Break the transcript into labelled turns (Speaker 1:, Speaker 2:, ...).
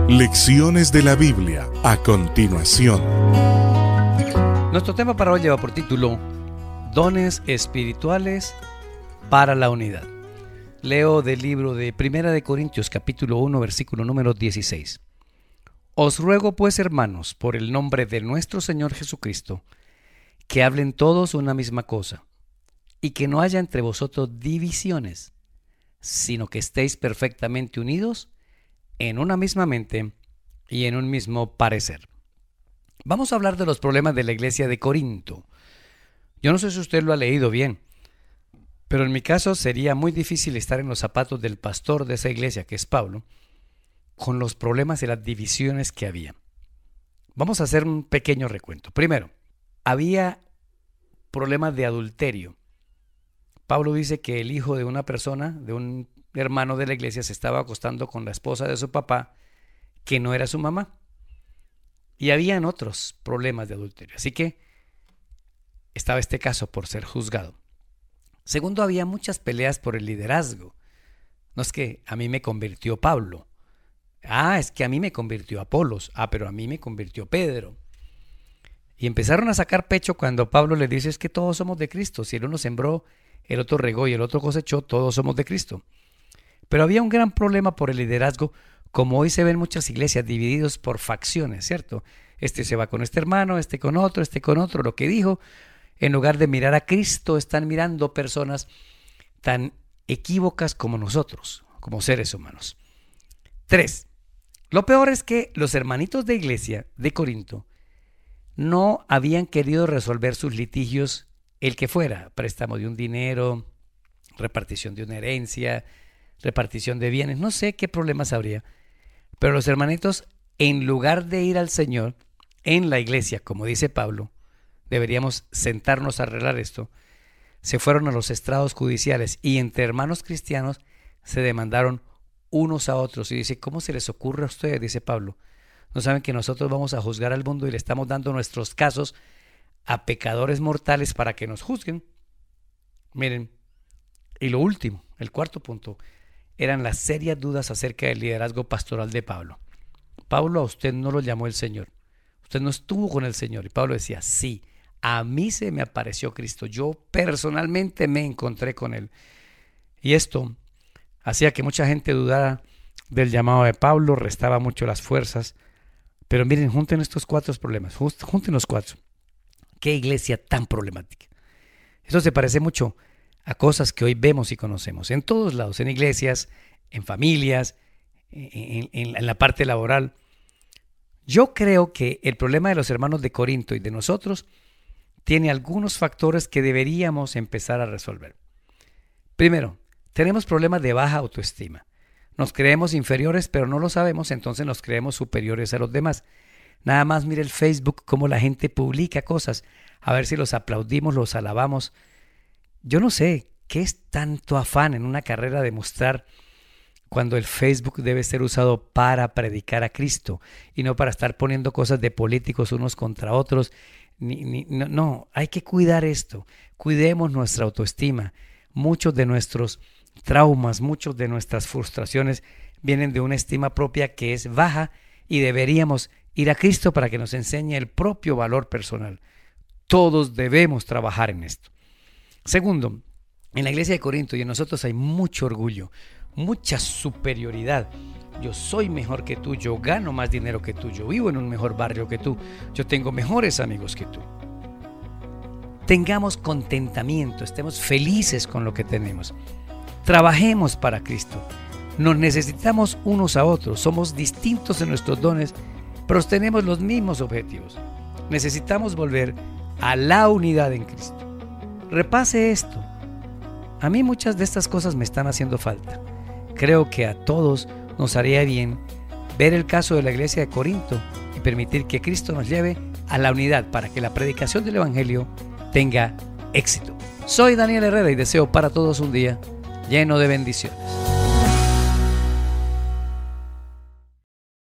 Speaker 1: Lecciones de la Biblia a continuación.
Speaker 2: Nuestro tema para hoy lleva por título Dones espirituales para la unidad. Leo del libro de 1 Corintios capítulo 1 versículo número 16. Os ruego pues, hermanos, por el nombre de nuestro Señor Jesucristo, que hablen todos una misma cosa, y que no haya entre vosotros divisiones, sino que estéis perfectamente unidos en una misma mente y en un mismo parecer. Vamos a hablar de los problemas de la iglesia de Corinto. Yo no sé si usted lo ha leído bien, pero en mi caso sería muy difícil estar en los zapatos del pastor de esa iglesia, que es Pablo, con los problemas y las divisiones que había. Vamos a hacer un pequeño recuento. Primero, había problemas de adulterio. Pablo dice que el hijo de una persona, de un hermano de la iglesia, se estaba acostando con la esposa de su papá, que no era su mamá. Y habían otros problemas de adulterio. Así que estaba este caso por ser juzgado. Segundo, había muchas peleas por el liderazgo. No es que a mí me convirtió Pablo. Es que a mí me convirtió Apolos. Pero a mí me convirtió Pedro. Y empezaron a sacar pecho cuando Pablo les dice: es que todos somos de Cristo. Si el uno sembró, el otro regó y el otro cosechó, todos somos de Cristo. Pero había un gran problema por el liderazgo, como hoy se ven muchas iglesias divididos por facciones, ¿cierto? Este se va con este hermano, este con otro, este con otro. Lo que dijo, en lugar de mirar a Cristo, están mirando personas tan equívocas como nosotros, como seres humanos. 3. Lo peor es que los hermanitos de iglesia de Corinto no habían querido resolver sus litigios, el que fuera, préstamo de un dinero, repartición de una herencia, repartición de bienes, no sé qué problemas habría, pero los hermanitos, en lugar de ir al Señor en la iglesia, como dice Pablo, deberíamos sentarnos a arreglar esto, se fueron a los estrados judiciales y entre hermanos cristianos se demandaron unos a otros. Y dice: ¿cómo se les ocurre a ustedes? Dice Pablo. ¿No saben que nosotros vamos a juzgar al mundo y le estamos dando nuestros casos a pecadores mortales para que nos juzguen? Miren, y lo último, el cuarto punto, eran las serias dudas acerca del liderazgo pastoral de Pablo. Pablo, a usted no lo llamó el Señor. Usted no estuvo con el Señor. Y Pablo decía: sí, a mí se me apareció Cristo. Yo personalmente me encontré con Él. Y esto hacía que mucha gente dudara del llamado de Pablo, restaba mucho las fuerzas. Pero miren, junten estos cuatro problemas. Junten los cuatro. Qué iglesia tan problemática. Eso se parece mucho a cosas que hoy vemos y conocemos en todos lados, en iglesias, en familias, en la parte laboral. Yo creo que el problema de los hermanos de Corinto y de nosotros tiene algunos factores que deberíamos empezar a resolver. Primero, tenemos problemas de baja autoestima. Nos creemos inferiores, pero no lo sabemos, entonces nos creemos superiores a los demás. Nada más mire el Facebook, cómo la gente publica cosas, a ver si los aplaudimos, los alabamos. Yo no sé qué es tanto afán en una carrera de mostrar, cuando el Facebook debe ser usado para predicar a Cristo y no para estar poniendo cosas de políticos unos contra otros. No, hay que cuidar esto. Cuidemos nuestra autoestima. Muchos de nuestros traumas, muchos de nuestras frustraciones vienen de una estima propia que es baja y deberíamos ir a Cristo para que nos enseñe el propio valor personal. Todos debemos trabajar en esto. Segundo, en la iglesia de Corinto y en nosotros hay mucho orgullo, mucha superioridad. Yo soy mejor que tú, yo gano más dinero que tú, yo vivo en un mejor barrio que tú, yo tengo mejores amigos que tú. Tengamos contentamiento, estemos felices con lo que tenemos. Trabajemos para Cristo. Nos necesitamos unos a otros, somos distintos en nuestros dones, pero tenemos los mismos objetivos. Necesitamos volver a la unidad en Cristo. Repase esto. A mí muchas de estas cosas me están haciendo falta. Creo que a todos nos haría bien ver el caso de la iglesia de Corinto y permitir que Cristo nos lleve a la unidad para que la predicación del Evangelio tenga éxito. Soy Daniel Herrera y deseo para todos un día lleno de bendiciones.